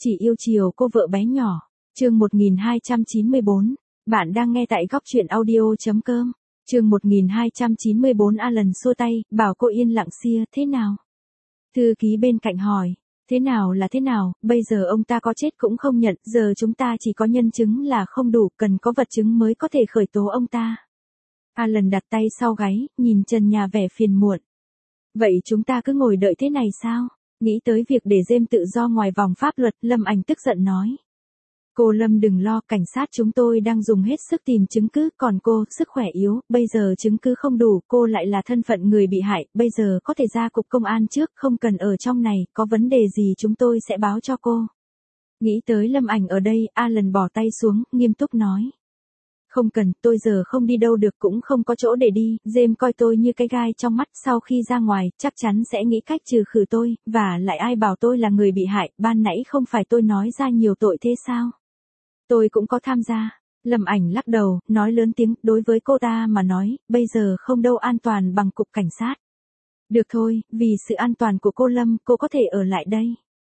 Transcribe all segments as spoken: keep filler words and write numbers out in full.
Chỉ yêu chiều cô vợ bé nhỏ. Chương một nghìn hai trăm chín mươi bốn. Bạn đang nghe tại góc truyện audio.com. Chương một nghìn hai trăm chín mươi bốn. Alan xua tay, bảo cô yên lặng xia, thế nào? Thư ký bên cạnh hỏi. Thế nào là thế nào, bây giờ ông ta có chết cũng không nhận, giờ chúng ta chỉ có nhân chứng là không đủ, cần có vật chứng mới có thể khởi tố ông ta. Alan đặt tay sau gáy, nhìn trần nhà vẻ phiền muộn. Vậy chúng ta cứ ngồi đợi thế này sao? Nghĩ tới việc để James tự do ngoài vòng pháp luật, Lâm Ảnh tức giận nói. Cô Lâm đừng lo, cảnh sát chúng tôi đang dùng hết sức tìm chứng cứ, còn cô, sức khỏe yếu, bây giờ chứng cứ không đủ, cô lại là thân phận người bị hại, bây giờ có thể ra cục công an trước, không cần ở trong này, có vấn đề gì chúng tôi sẽ báo cho cô. Nghĩ tới Lâm Ảnh ở đây, Alan bỏ tay xuống, nghiêm túc nói. Không cần, tôi giờ không đi đâu được cũng không có chỗ để đi, James coi tôi như cái gai trong mắt, sau khi ra ngoài, chắc chắn sẽ nghĩ cách trừ khử tôi, và lại ai bảo tôi là người bị hại, ban nãy không phải tôi nói ra nhiều tội thế sao? Tôi cũng có tham gia. Lâm Ảnh lắc đầu, nói lớn tiếng, đối với cô ta mà nói, bây giờ không đâu an toàn bằng cục cảnh sát. Được thôi, vì sự an toàn của cô Lâm, cô có thể ở lại đây.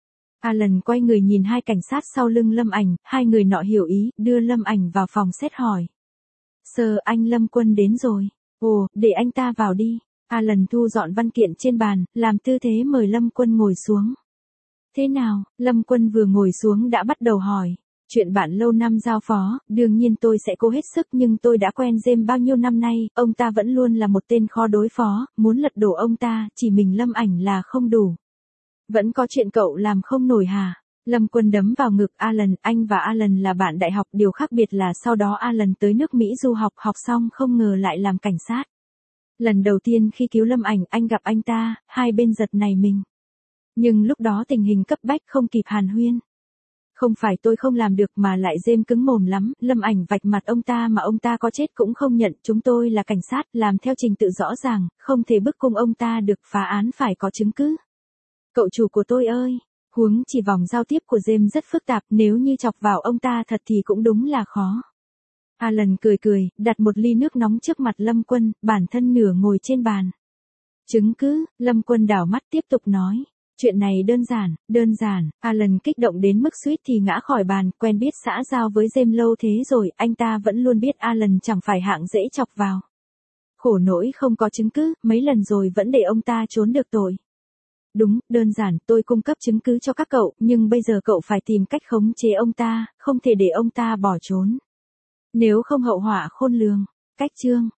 Alan quay người nhìn hai cảnh sát sau lưng Lâm Ảnh, hai người nọ hiểu ý, đưa Lâm Ảnh vào phòng xét hỏi. Sir, anh Lâm Quân đến rồi. Ồ, để anh ta vào đi. Alan thu dọn văn kiện trên bàn, làm tư thế mời Lâm Quân ngồi xuống. Thế nào, Lâm Quân vừa ngồi xuống đã bắt đầu hỏi. Chuyện bạn lâu năm giao phó, đương nhiên tôi sẽ cố hết sức nhưng tôi đã quen James bao nhiêu năm nay, ông ta vẫn luôn là một tên khó đối phó, muốn lật đổ ông ta, chỉ mình Lâm Ảnh là không đủ. Vẫn có chuyện cậu làm không nổi hả? Lâm Quân đấm vào ngực Alan, anh và Alan là bạn đại học, điều khác biệt là sau đó Alan tới nước Mỹ du học, học xong không ngờ lại làm cảnh sát. Lần đầu tiên khi cứu Lâm Ảnh, anh gặp anh ta, hai bên giật nảy mình. Nhưng lúc đó tình hình cấp bách không kịp hàn huyên. Không phải tôi không làm được mà lại James cứng mồm lắm, Lâm Ảnh vạch mặt ông ta mà ông ta có chết cũng không nhận, chúng tôi là cảnh sát, làm theo trình tự rõ ràng, không thể bức cung ông ta được, phá án phải có chứng cứ. Cậu chủ của tôi ơi, huống chỉ vòng giao tiếp của James rất phức tạp, nếu như chọc vào ông ta thật thì cũng đúng là khó. Alan cười cười, đặt một ly nước nóng trước mặt Lâm Quân, bản thân nửa ngồi trên bàn. Chứng cứ, Lâm Quân đảo mắt tiếp tục nói. Chuyện này đơn giản, đơn giản, Alan kích động đến mức suýt thì ngã khỏi bàn, quen biết xã giao với James lâu thế rồi, anh ta vẫn luôn biết Alan chẳng phải hạng dễ chọc vào. Khổ nỗi không có chứng cứ, mấy lần rồi vẫn để ông ta trốn được tội. Đúng, đơn giản, tôi cung cấp chứng cứ cho các cậu, nhưng bây giờ cậu phải tìm cách khống chế ông ta, không thể để ông ta bỏ trốn. Nếu không hậu họa khôn lường. Cách chương.